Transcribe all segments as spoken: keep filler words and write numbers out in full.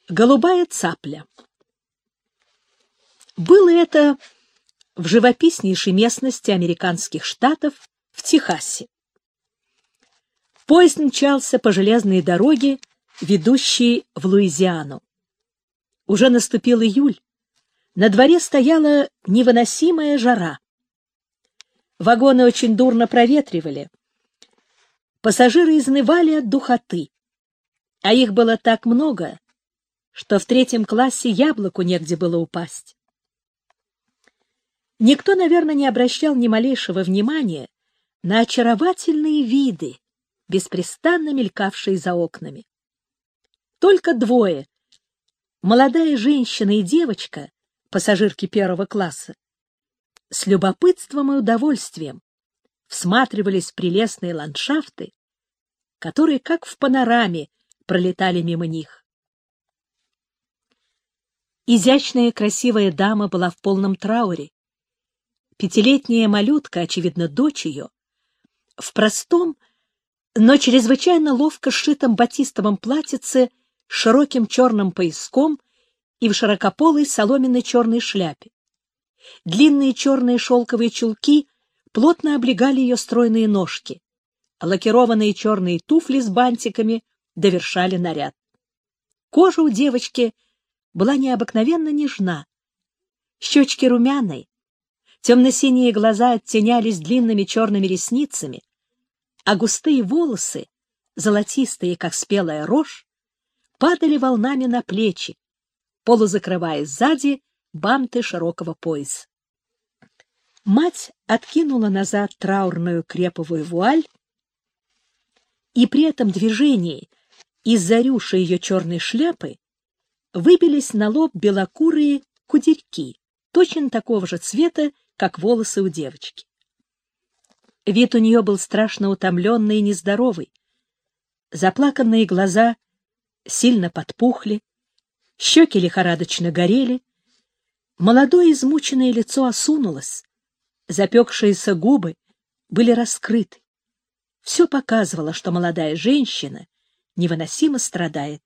Голубая цапля. Было это в живописнейшей местности американских штатов, в Техасе. Поезд мчался по железной дороге, ведущей в Луизиану. Уже наступил июль. На дворе стояла невыносимая жара. Вагоны очень дурно проветривали. Пассажиры изнывали от духоты, а их было так много, что в третьем классе яблоку негде было упасть. Никто, наверное, не обращал ни малейшего внимания на очаровательные виды, беспрестанно мелькавшие за окнами. Только двое, молодая женщина и девочка, пассажирки первого класса, с любопытством и удовольствием всматривались в прелестные ландшафты, которые, как в панораме, пролетали мимо них. Изящная красивая дама была в полном трауре. Пятилетняя малютка, очевидно, дочь ее, в простом, но чрезвычайно ловко сшитом батистовом платьице с широким черным пояском и в широкополой соломенной черной шляпе. Длинные черные шелковые чулки плотно облегали ее стройные ножки, а лакированные черные туфли с бантиками довершали наряд. Кожа у девочки была необыкновенно нежна, щечки румяные, темно-синие глаза оттенялись длинными черными ресницами, а густые волосы, золотистые, как спелая рожь, падали волнами на плечи, полузакрывая сзади банты широкого пояса. Мать откинула назад траурную креповую вуаль, и при этом движении из-за рюши ее черной шляпы выбились на лоб белокурые кудерьки, точно такого же цвета, как волосы у девочки. Вид у нее был страшно утомленный и нездоровый. Заплаканные глаза сильно подпухли, щеки лихорадочно горели, молодое измученное лицо осунулось, запекшиеся губы были раскрыты. Все показывало, что молодая женщина невыносимо страдает.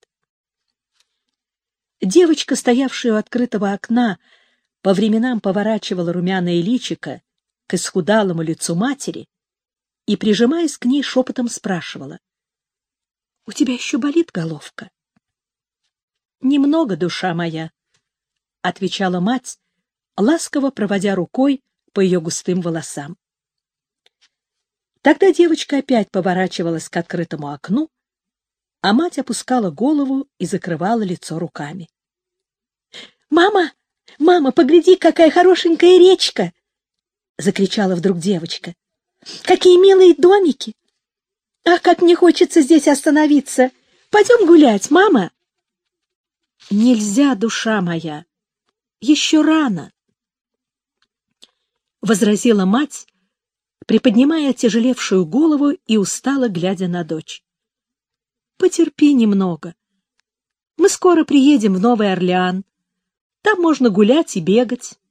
Девочка, стоявшая у открытого окна, по временам поворачивала румяное личико к исхудалому лицу матери и, прижимаясь к ней, шепотом спрашивала: — У тебя еще болит головка? — Немного, душа моя, — отвечала мать, ласково проводя рукой по ее густым волосам. Тогда девочка опять поворачивалась к открытому окну, а мать опускала голову и закрывала лицо руками. — Мама! Мама, погляди, какая хорошенькая речка! — закричала вдруг девочка. — Какие милые домики! Ах, как мне хочется здесь остановиться! Пойдем гулять, мама! — Нельзя, душа моя! Еще рано! — возразила мать, приподнимая отяжелевшую голову и устало глядя на дочь. — Потерпи немного. Мы скоро приедем в Новый Орлеан. Там можно гулять и бегать.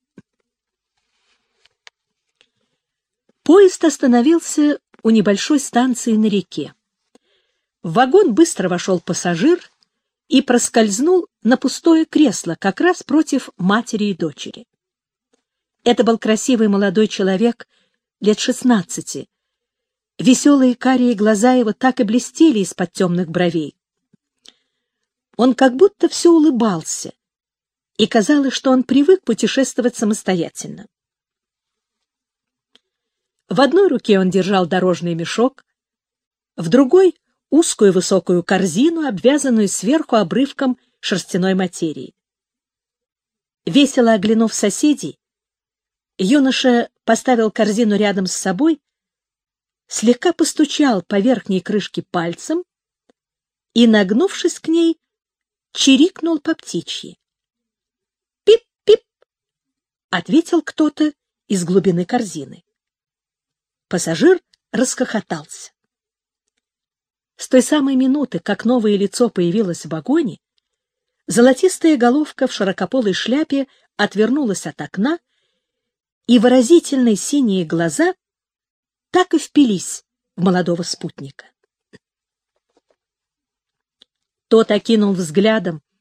Поезд остановился у небольшой станции на реке. В вагон быстро вошел пассажир и проскользнул на пустое кресло как раз против матери и дочери. Это был красивый молодой человек лет шестнадцати. Веселые карие глаза его так и блестели из-под темных бровей. Он как будто все улыбался, и казалось, что он привык путешествовать самостоятельно. В одной руке он держал дорожный мешок, в другой — узкую высокую корзину, обвязанную сверху обрывком шерстяной материи. Весело оглянув соседей, юноша поставил корзину рядом с собой, слегка постучал по верхней крышке пальцем и, нагнувшись к ней, чирикнул по птичьи. «Пип-пип!» — ответил кто-то из глубины корзины. Пассажир расхохотался. С той самой минуты, как новое лицо появилось в вагоне, золотистая головка в широкополой шляпе отвернулась от окна, и выразительные синие глаза так и впились в молодого спутника. Тот окинул взглядом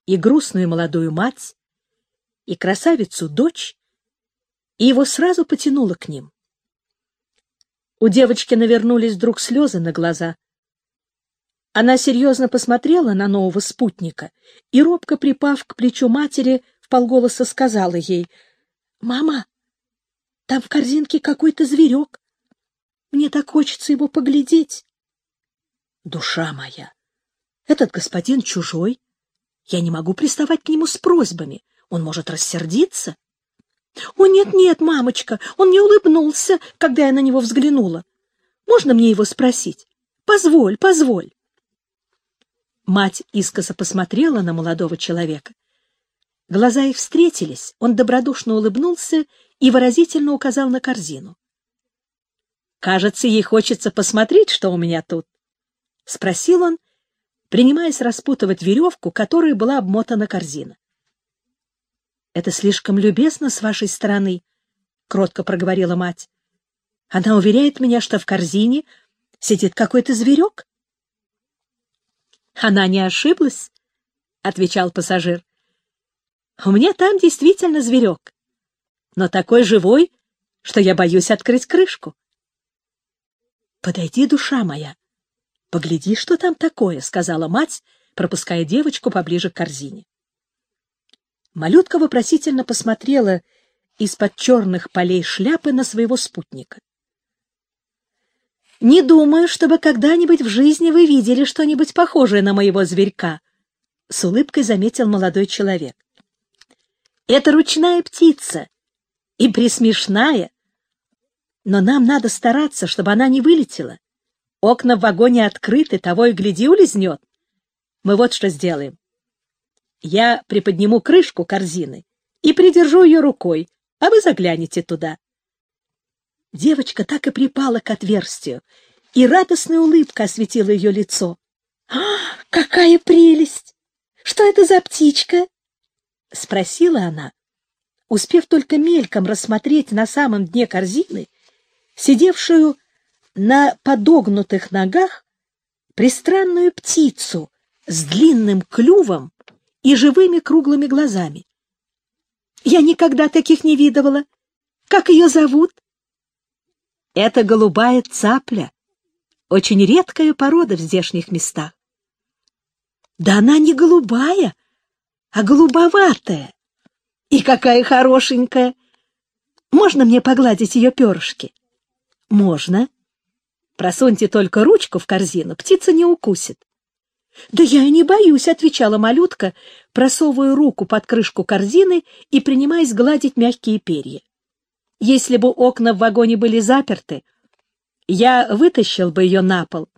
и грустную молодую мать, и красавицу-дочь, и его сразу потянуло к ним. У девочки навернулись вдруг слезы на глаза. Она серьезно посмотрела на нового спутника и, робко припав к плечу матери, вполголоса сказала ей: «Мама, там в корзинке какой-то зверек. Мне так хочется его поглядеть». «Душа моя, этот господин чужой. Я не могу приставать к нему с просьбами. Он может рассердиться». «О, нет-нет, мамочка, он не улыбнулся, когда я на него взглянула. Можно мне его спросить? Позволь, позволь». Мать искоса посмотрела на молодого человека. Глаза их встретились, он добродушно улыбнулся и выразительно указал на корзину. «Кажется, ей хочется посмотреть, что у меня тут», — спросил он, принимаясь распутывать веревку, которой была обмотана корзина. «Это слишком любезно с вашей стороны», — кротко проговорила мать. «Она уверяет меня, что в корзине сидит какой-то зверек». «Она не ошиблась», — отвечал пассажир. «У меня там действительно зверек, но такой живой, что я боюсь открыть крышку». «Подойди, душа моя, погляди, что там такое», — сказала мать, пропуская девочку поближе к корзине. Малютка вопросительно посмотрела из-под черных полей шляпы на своего спутника. «Не думаю, чтобы когда-нибудь в жизни вы видели что-нибудь похожее на моего зверька», — с улыбкой заметил молодой человек. «Это ручная птица, и пресмешная, но нам надо стараться, чтобы она не вылетела. Окна в вагоне открыты, того и гляди улизнет. Мы вот что сделаем. Я приподниму крышку корзины и придержу ее рукой, а вы заглянете туда». Девочка так и припала к отверстию, и радостная улыбка осветила ее лицо. «А, какая прелесть! Что это за птичка?» — спросила она, успев только мельком рассмотреть на самом дне корзины сидевшую на подогнутых ногах пристранную птицу с длинным клювом и живыми круглыми глазами. «Я никогда таких не видывала. Как ее зовут?» «Это голубая цапля, очень редкая порода в здешних местах». «Да она не голубая, а голубоватая. И какая хорошенькая! Можно мне погладить ее перышки?» «Можно. Просуньте только ручку в корзину, птица не укусит». «Да я и не боюсь», — отвечала малютка, просовывая руку под крышку корзины и принимаясь гладить мягкие перья. «Если бы окна в вагоне были заперты, я вытащил бы ее на пол».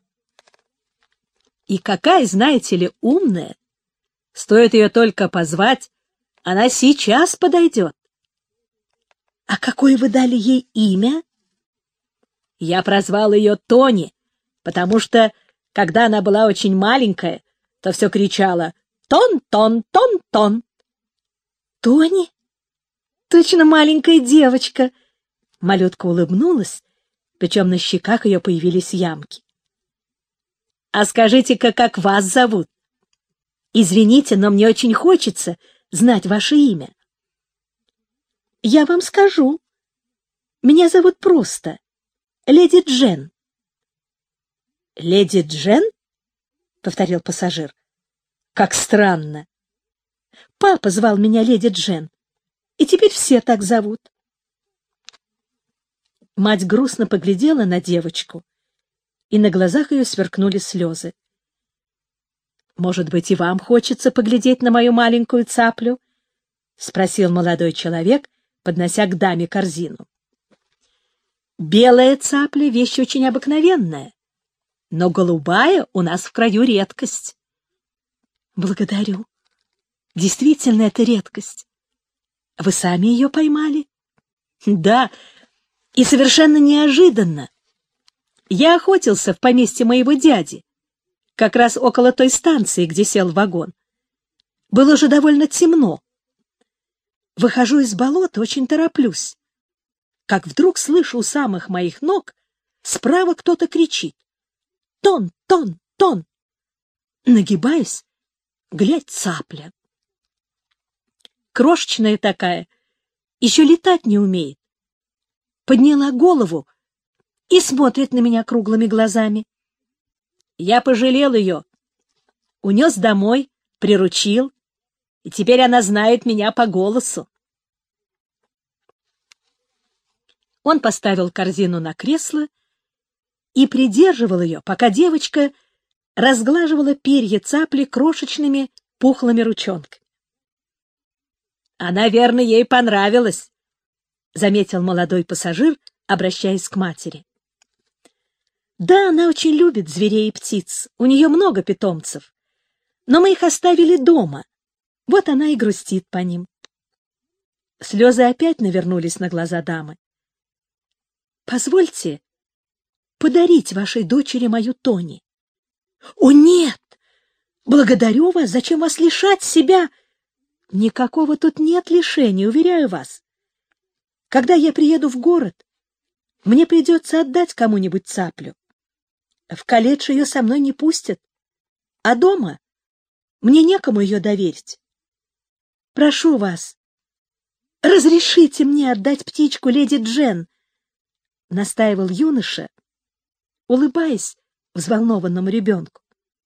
И какая, знаете ли, умная! Стоит ее только позвать, она сейчас подойдет. «А какое вы дали ей имя?» «Я прозвал ее Тони, потому что, когда она была очень маленькая, то все кричала «Тон-тон, тон-тон». «Тони? Точно маленькая девочка!» Малютка улыбнулась, причем на щеках ее появились ямки. «А скажите-ка, как вас зовут? Извините, но мне очень хочется знать ваше имя». «Я вам скажу. Меня зовут просто леди Джен». «Леди Джен?» — повторил пассажир. «Как странно. Папа звал меня леди Джен, и теперь все так зовут». Мать грустно поглядела на девочку, и на глазах ее сверкнули слезы. «Может быть, и вам хочется поглядеть на мою маленькую цаплю?» — спросил молодой человек, поднося к даме корзину. «Белая цапля — вещь очень обыкновенная, но голубая у нас в краю редкость». «Благодарю. Действительно, это редкость. Вы сами ее поймали?» «Да, и совершенно неожиданно. Я охотился в поместье моего дяди, как раз около той станции, где сел вагон. Было же довольно темно. Выхожу из болота, очень тороплюсь. Как вдруг слышу у самых моих ног, справа кто-то кричит: «Тон, тон, тон!» Нагибаюсь, глядь, цапля. крошечная такая, еще летать не умеет. Подняла голову и смотрит на меня круглыми глазами. Я пожалел ее, унес домой, приручил, и теперь она знает меня по голосу. Он поставил корзину на кресло и придерживал ее, пока девочка разглаживала перья цапли крошечными пухлыми ручонками. «Она, верно, ей понравилась», — заметил молодой пассажир, обращаясь к матери. «Да, она очень любит зверей и птиц, у нее много питомцев, но мы их оставили дома, вот она и грустит по ним». Слезы опять навернулись на глаза дамы. «Позвольте подарить вашей дочери мою Тони». «О, нет! Благодарю вас! Зачем вас лишать себя?» «Никакого тут нет лишения, уверяю вас. Когда я приеду в город, мне придется отдать кому-нибудь цаплю. В колледж ее со мной не пустят, а дома мне некому ее доверить. Прошу вас, разрешите мне отдать птичку леди Джен», — настаивал юноша, улыбаясь взволнованному ребенку.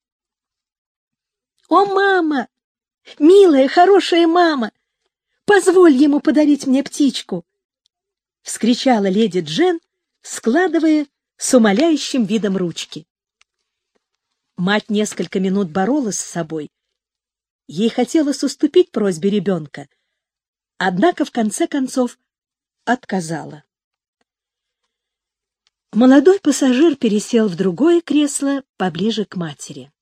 «О, мама! Милая, хорошая мама! Позволь ему подарить мне птичку!» — вскричала леди Джен, складывая с умоляющим видом ручки. Мать несколько минут боролась с собой. Ей хотелось уступить просьбе ребенка, однако в конце концов отказала. Молодой пассажир пересел в другое кресло поближе к матери.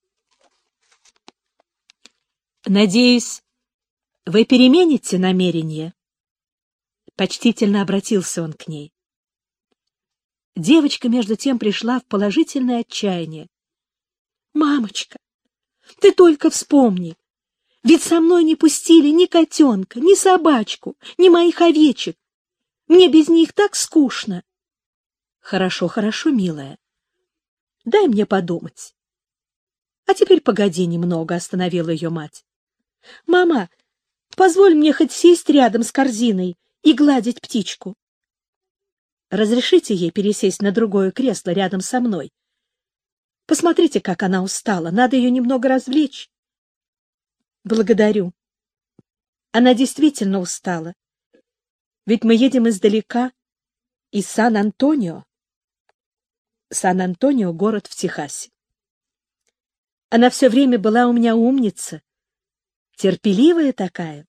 «Надеюсь, вы перемените намерение?» Почтительно обратился он к ней. Девочка, между тем, пришла в положительное отчаяние. «Мамочка, ты только вспомни, ведь со мной не пустили ни котенка, ни собачку, ни моих овечек. Мне без них так скучно». «Хорошо, хорошо, милая. Дай мне подумать». «А теперь погоди немного», — остановила ее мать. «Мама, позволь мне хоть сесть рядом с корзиной и гладить птичку». «Разрешите ей пересесть на другое кресло рядом со мной? Посмотрите, как она устала, надо ее немного развлечь». «Благодарю. Она действительно устала. Ведь мы едем издалека, из Сан-Антонио». Сан-Антонио — город в Техасе. Она все время была у меня умница, терпеливая такая.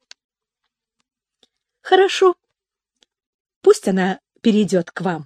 Хорошо, пусть она перейдет к вам.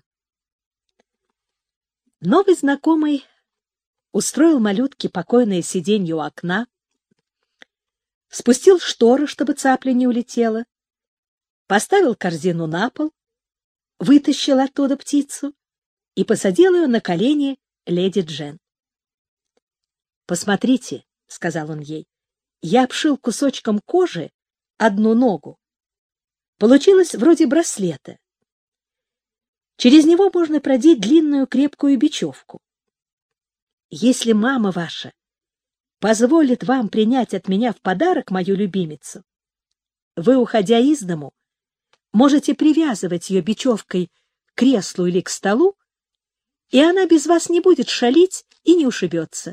Новый знакомый устроил малютке покойное сиденье у окна, спустил шторы, чтобы цапля не улетела, поставил корзину на пол, вытащил оттуда птицу и посадил ее на колени леди Джен. «Посмотрите», — сказал он ей, — «я обшил кусочком кожи одну ногу. Получилось вроде браслета. Через него можно продеть длинную крепкую бечевку. Если мама ваша позволит вам принять от меня в подарок мою любимицу, вы, уходя из дому, можете привязывать ее бечевкой к креслу или к столу, и она без вас не будет шалить и не ушибется».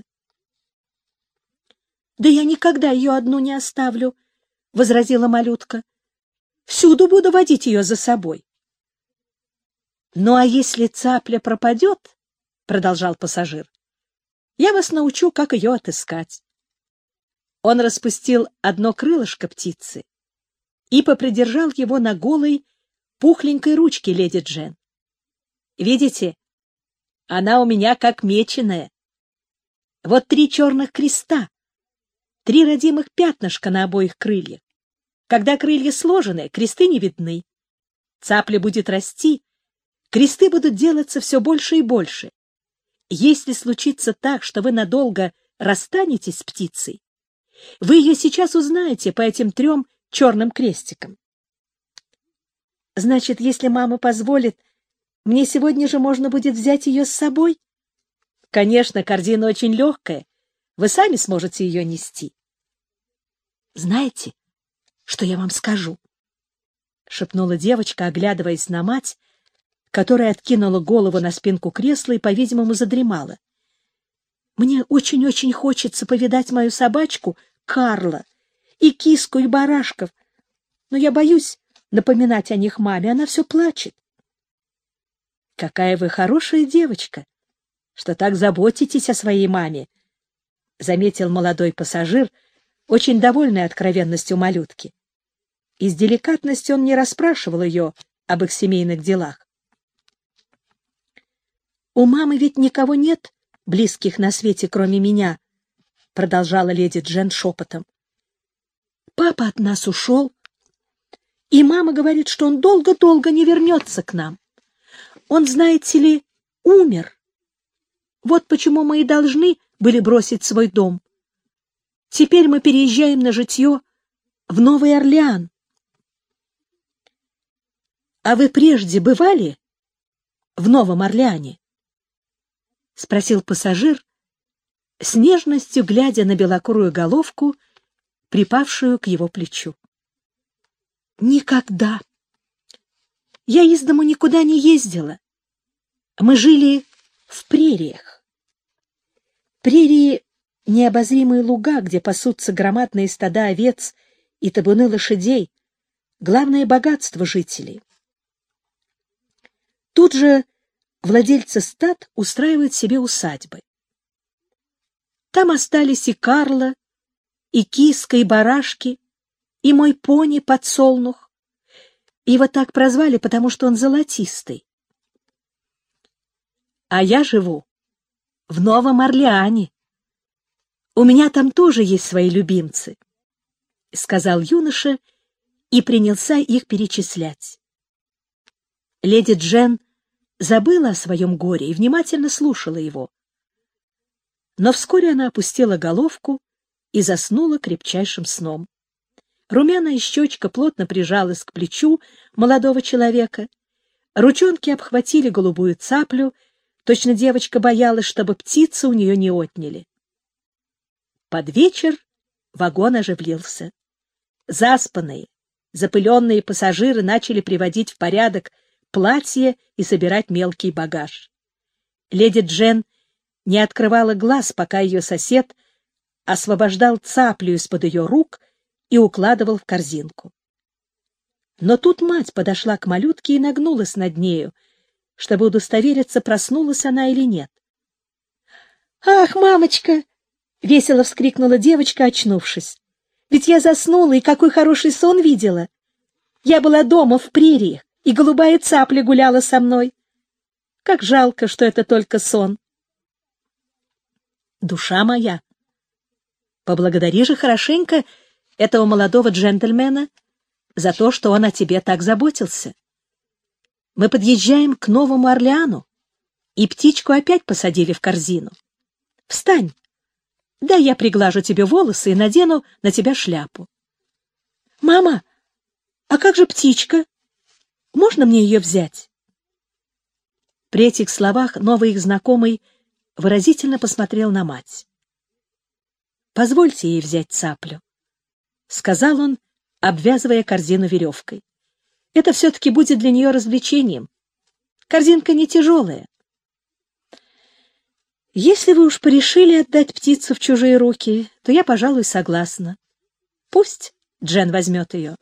«Да я никогда ее одну не оставлю», — возразила малютка. «Всюду буду водить ее за собой». «Ну, а если цапля пропадет, — продолжал пассажир, — я вас научу, как ее отыскать». Он распустил одно крылышко птицы и попридержал его на голой, пухленькой ручке леди Джен. «Видите, она у меня как меченая. Вот три черных креста, три родимых пятнышка на обоих крыльях. Когда крылья сложены, кресты не видны. Цапля будет расти, кресты будут делаться все больше и больше. Если случится так, что вы надолго расстанетесь с птицей, вы ее сейчас узнаете по этим трем черным крестикам. Значит, если мама позволит, мне сегодня же можно будет взять ее с собой? Конечно, корзина очень легкая, вы сами сможете ее нести. Знаете, что я вам скажу, — шепнула девочка, оглядываясь на мать, которая откинула голову на спинку кресла и, по-видимому, задремала. Мне очень-очень хочется повидать мою собачку Карла, и киску, и барашков, но я боюсь напоминать о них маме, она все плачет. — Какая вы хорошая девочка, что так заботитесь о своей маме, — заметил молодой пассажир, очень довольный откровенностью малютки. Из деликатности он не расспрашивал ее об их семейных делах. — У мамы ведь никого нет близких на свете, кроме меня, — продолжала леди Джен шепотом. — Папа от нас ушел, и мама говорит, что он долго-долго не вернется к нам. Он, знаете ли, умер. Вот почему мы и должны были бросить свой дом. Теперь мы переезжаем на житье в Новый Орлеан. — А вы прежде бывали в Новом Орлеане? — спросил пассажир, с нежностью глядя на белокурую головку, припавшую к его плечу. — Никогда. Я из дому никуда не ездила. Мы жили в прериях. Прерии — необозримые луга, где пасутся громадные стада овец и табуны лошадей, главное богатство жителей. Тут же владельцы стад устраивают себе усадьбы. Там остались и Карла, и киска, и барашки, и мой пони Подсолнух. Его так прозвали, потому что он золотистый. А я живу в Новом Орлеане. У меня там тоже есть свои любимцы, — сказал юноша и принялся их перечислять. Леди Джен забыла о своем горе и внимательно слушала его. Но вскоре она опустила головку и заснула крепчайшим сном. Румяная щечка плотно прижалась к плечу молодого человека, ручонки обхватили голубую цаплю, точно девочка боялась, чтобы птицы у нее не отняли. Под вечер вагон оживился. Заспанные, запыленные пассажиры начали приводить в порядок платье и собирать мелкий багаж. Леди Джен не открывала глаз, пока ее сосед освобождал цаплю из-под ее рук и укладывал в корзинку. Но тут мать подошла к малютке и нагнулась над нею, чтобы удостовериться, проснулась она или нет. «Ах, мамочка!» — весело вскрикнула девочка, очнувшись. «Ведь я заснула, и какой хороший сон видела! Я была дома в прериях, и голубая цапля гуляла со мной. Как жалко, что это только сон!» «Душа моя, поблагодари же хорошенько этого молодого джентльмена за то, что он о тебе так заботился. Мы подъезжаем к Новому Орлеану, и птичку опять посадили в корзину. Встань, да я приглажу тебе волосы и надену на тебя шляпу. — Мама, а как же птичка? Можно мне ее взять? При этих словах новый их знакомый выразительно посмотрел на мать. — Позвольте ей взять цаплю, — сказал он, обвязывая корзину веревкой. Это все-таки будет для нее развлечением. Корзинка не тяжелая. Если вы уж порешили отдать птицу в чужие руки, то я, пожалуй, согласна. Пусть Джен возьмет ее.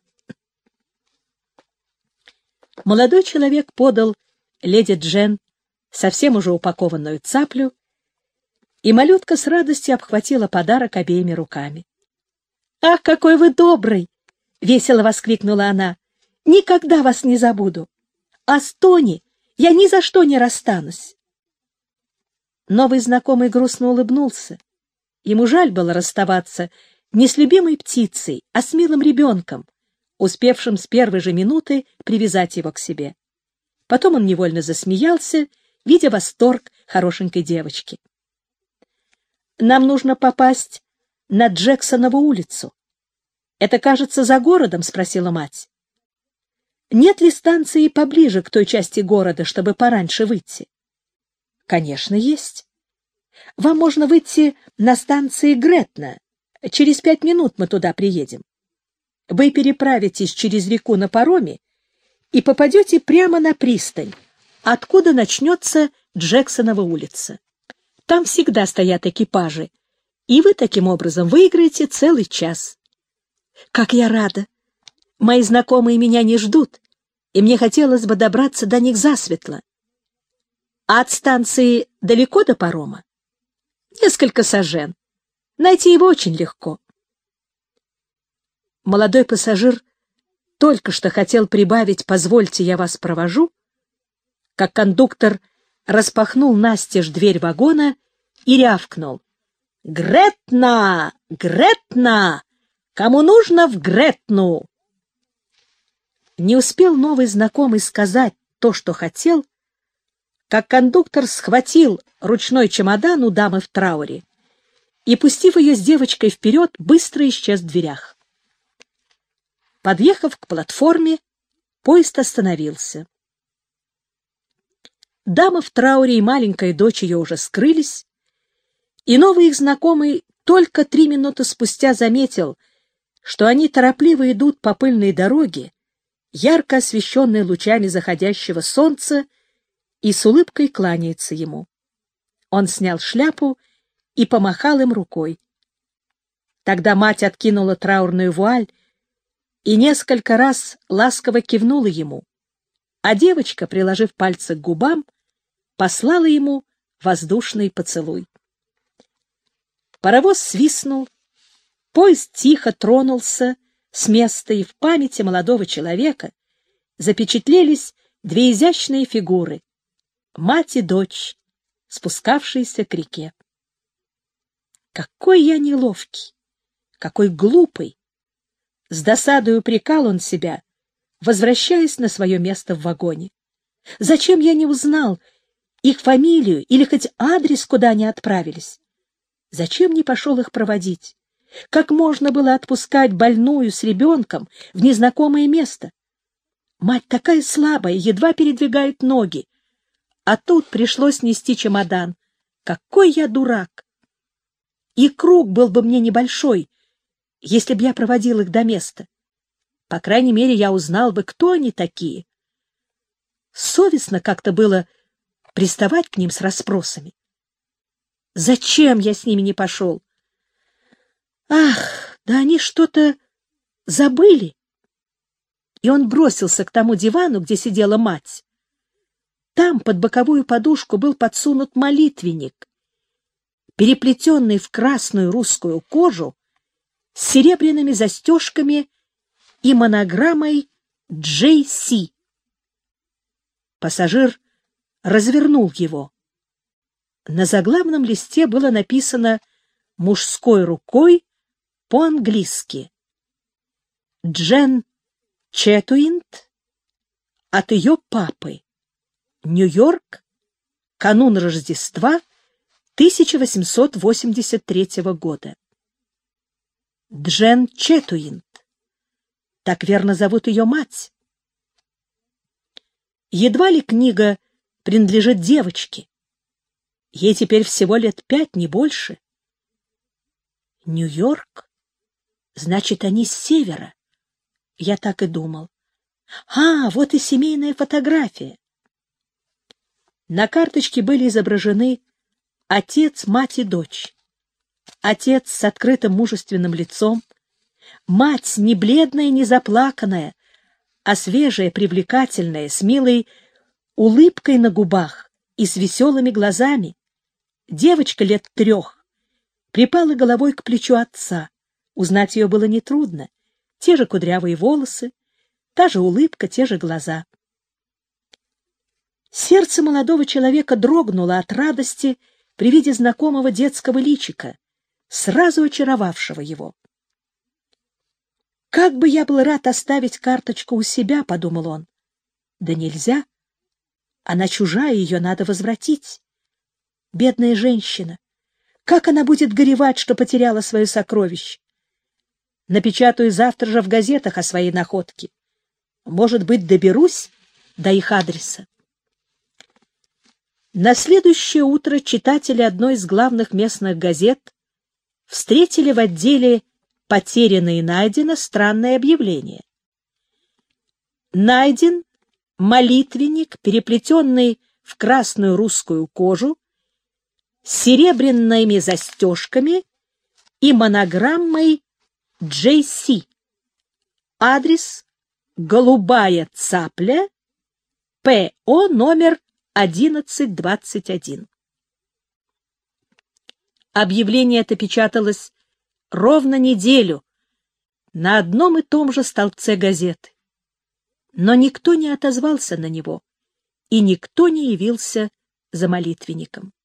Молодой человек подал леди Джен совсем уже упакованную цаплю, и малютка с радостью обхватила подарок обеими руками. — Ах, какой вы добрый! — весело воскликнула она. Никогда вас не забуду. А с Тони я ни за что не расстанусь. Новый знакомый грустно улыбнулся. Ему жаль было расставаться не с любимой птицей, а с милым ребенком, успевшим с первой же минуты привязать его к себе. Потом он невольно засмеялся, видя восторг хорошенькой девочки. «Нам нужно попасть на Джексонову улицу. Это, кажется, за городом?» — спросила мать. «Нет ли станции поближе к той части города, чтобы пораньше выйти?» «Конечно, есть. Вам можно выйти на станции Гретна. Через пять минут мы туда приедем». вы переправитесь через реку на пароме и попадете прямо на пристань, откуда начнется Джексонова улица. Там всегда стоят экипажи, и вы таким образом выиграете целый час. Как я рада! Мои знакомые меня не ждут, и мне хотелось бы добраться до них засветло. А от станции далеко до парома? Несколько сажен. Найти его очень легко. Молодой пассажир только что хотел прибавить «позвольте, я вас провожу», как кондуктор распахнул настежь дверь вагона и рявкнул: «Гретна! Гретна! Кому нужно в Гретну?» Не успел новый знакомый сказать то, что хотел, как кондуктор схватил ручной чемодан у дамы в трауре и, пустив ее с девочкой вперед, быстро исчез в дверях. Подъехав к платформе, поезд остановился. Дама в трауре и маленькая дочь ее уже скрылись, и новый их знакомый только три минуты спустя заметил, что они торопливо идут по пыльной дороге, ярко освещенной лучами заходящего солнца, и с улыбкой кланяется ему. Он снял шляпу и помахал им рукой. Тогда мать откинула траурную вуаль и несколько раз ласково кивнула ему, а девочка, приложив пальцы к губам, послала ему воздушный поцелуй. Паровоз свистнул, поезд тихо тронулся с места, и в памяти молодого человека запечатлелись две изящные фигуры — мать и дочь, спускавшиеся к реке. Какой я неловкий, какой глупый! С досадой упрекал он себя, возвращаясь на свое место в вагоне. Зачем я не узнал их фамилию или хоть адрес, куда они отправились? Зачем не пошел их проводить? Как можно было отпускать больную с ребенком в незнакомое место? Мать такая слабая, едва передвигает ноги. А тут пришлось нести чемодан. Какой я дурак! И круг был бы мне небольшой, если б я проводил их до места. По крайней мере, я узнал бы, кто они такие. Совестно как-то было приставать к ним с расспросами. Зачем я с ними не пошел? Ах, да они что-то забыли. И он бросился к тому дивану, где сидела мать. Там под боковую подушку был подсунут молитвенник, переплетенный в красную русскую кожу с серебряными застежками и монограммой «Джей Си». Пассажир развернул его. На заглавном листе было написано мужской рукой по-английски: «Джен Четуинт от ее папы. Нью-Йорк. Канун Рождества тысяча восемьсот восемьдесят третьего года». Джен Четуинт. Так верно зовут ее мать. Едва ли книга принадлежит девочке. Ей теперь всего лет пять, не больше. Нью-Йорк? Значит, они с севера. Я так и думал. А, вот и семейная фотография. На карточке были изображены отец, мать и дочь. Отец с открытым мужественным лицом, мать не бледная, не заплаканная, а свежая, привлекательная, с милой улыбкой на губах и с веселыми глазами. Девочка лет трех припала головой к плечу отца. Узнать ее было нетрудно. Те же кудрявые волосы, та же улыбка, те же глаза. Сердце молодого человека дрогнуло от радости при виде знакомого детского личика, сразу очаровавшего его. «Как бы я был рад оставить карточку у себя», — подумал он. «Да нельзя. Она чужая, ее надо возвратить. Бедная женщина. Как она будет горевать, что потеряла свое сокровище? Напечатаю завтра же в газетах о своей находке. Может быть, доберусь до их адреса». На следующее утро читатели одной из главных местных газет встретили в отделе потеряно и найдено странное объявление. Найден молитвенник, переплетенный в красную русскую кожу, с серебряными застежками и монограммой джей си. Адрес: Голубая Цапля, ПО номер одиннадцать двадцать один. Объявление это печаталось ровно неделю на одном и том же столбце газеты. Но никто не отозвался на него, и никто не явился за молитвенником.